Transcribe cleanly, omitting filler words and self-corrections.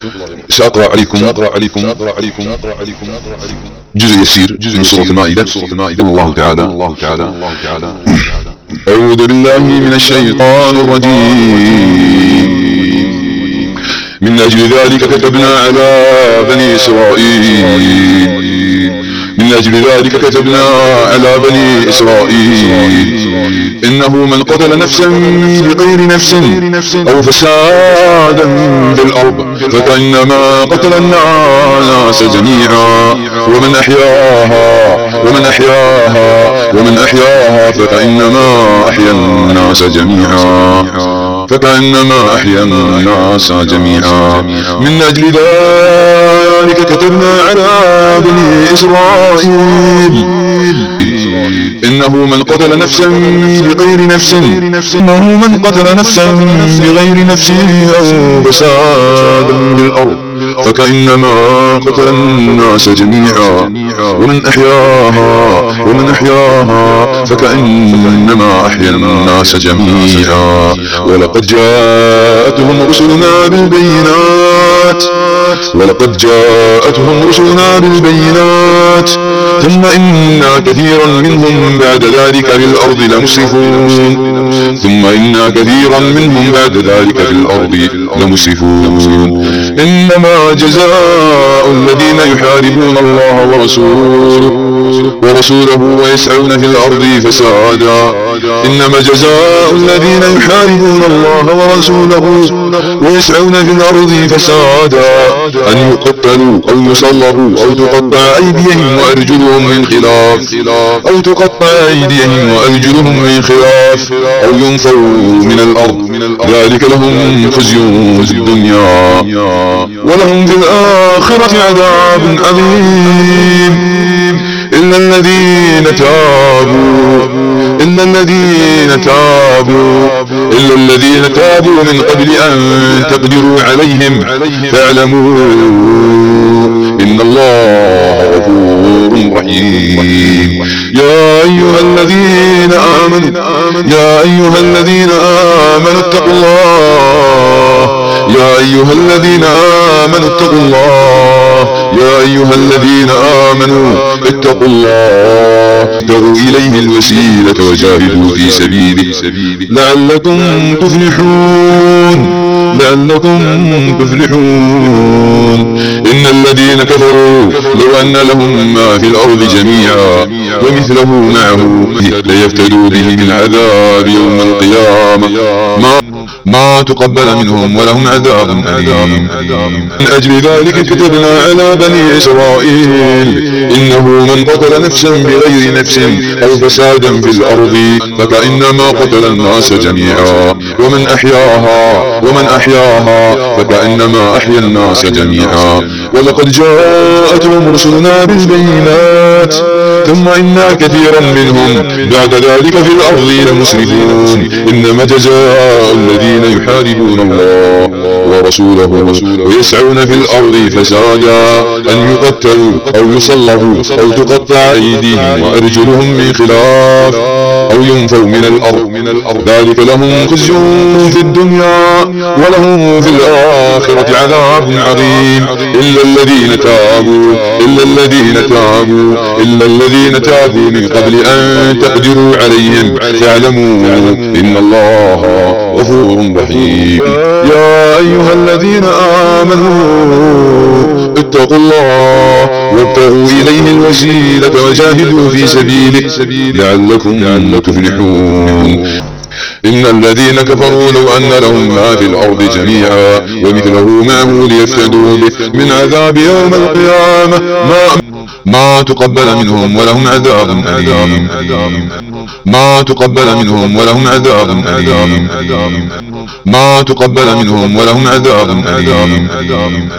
سأقرأ عليكم جزء يسير من سورة المائدة. الله تعالى أعوذ بالله من الشيطان الرجيم. من أجل ذلك كتبنا على بني إسرائيل إنه من قتل نفسا بغير نفس أو فسادا في الأرض فكأنما قتل الناس جميعا ومن أحياها فكأنما أحيا الناس جميعا. من أجل ذلك كتبنا على بني إسرائيل إنه من قتل نفسا بغير نفس أو فسادا بالأرض فكأنما قتل الناس جميعا ومن أحياها فكأنما أحيا الناس جميعا. ولقد جاءتهم رسلنا بالبينات ثم إن كثيرا منهم بعد ذلك في الأرض لمسرفون. إنما جزاء الذين يحاربون الله ورسوله ويسعون في الأرض فسادا أن يقتلوا أو يصلبوا أو تقطع أيديهم وأرجلهم من خلاف أو ينفوا من الأرض ذلك لهم خزي في الدنيا ولهم في الآخرة عذاب عظيم. إلا الذين تابوا من قبل أن تقدروا عليهم فاعلموا إن الله غفور رحيم. يا أيها الذين آمنوا اتقوا الله ابتغوا إليه الوسيلة وجاهدوا في سبيله لعلكم تفلحون. إن الذين كفروا لو أن لهم ما في الأرض جميعا ومثله معه ليفتدوا به من عذاب يوم القيامة ما تقبل منهم ولهم عذاب أليم. من أجل ذلك كتبنا على بني إسرائيل إنه من قتل نفسا بغير نفس أو فسادا في الأرض فكأنما قتل الناس جميعا ومن أحياها فكأنما أحيا الناس جميعا. ولقد جاءتهم رسلنا بالبينات ثم إن كثيرا منهم بعد ذلك في الأرض لمسرفون. إنما جزاء الذين يحاربون الله ورسوله ويسعون في الأرض فسادا أن يقتلوا أو يصلبوا أو تقطع أيديهم وأرجلهم من خلاف أو ينفوا من الأرض ذلك لهم خزي في الدنيا ولهم في الآخرة عذاب عظيم. إلا الذين تابوا من قبل أن تقدروا عليهم فاعلموا إن الله غفور رحيم. يا أيها الذين آمنوا اتقوا الله وابتغوا إليه الوسيلة وجاهدوا في سبيله لعلكم تفلحون. إن الذين كفروا لو أن لهم ما في الأرض جميعا ومثله معه ليفتدوا به من عذاب يوم القيامة ما تقبل منهم ولهم عذاب أليم.